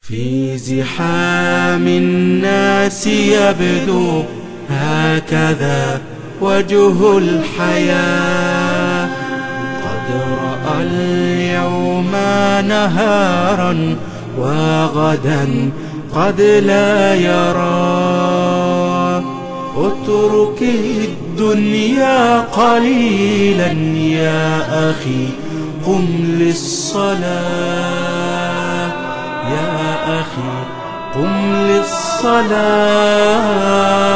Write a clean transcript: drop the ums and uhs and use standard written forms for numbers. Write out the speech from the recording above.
في زحام الناس يبدو هكذا وجه الحياة، قد رأى اليوم نهارا وغدا قد لا يرى. اترك الدنيا قليلا يا أخي، قم للصلاة يا أخي، قم للصلاة.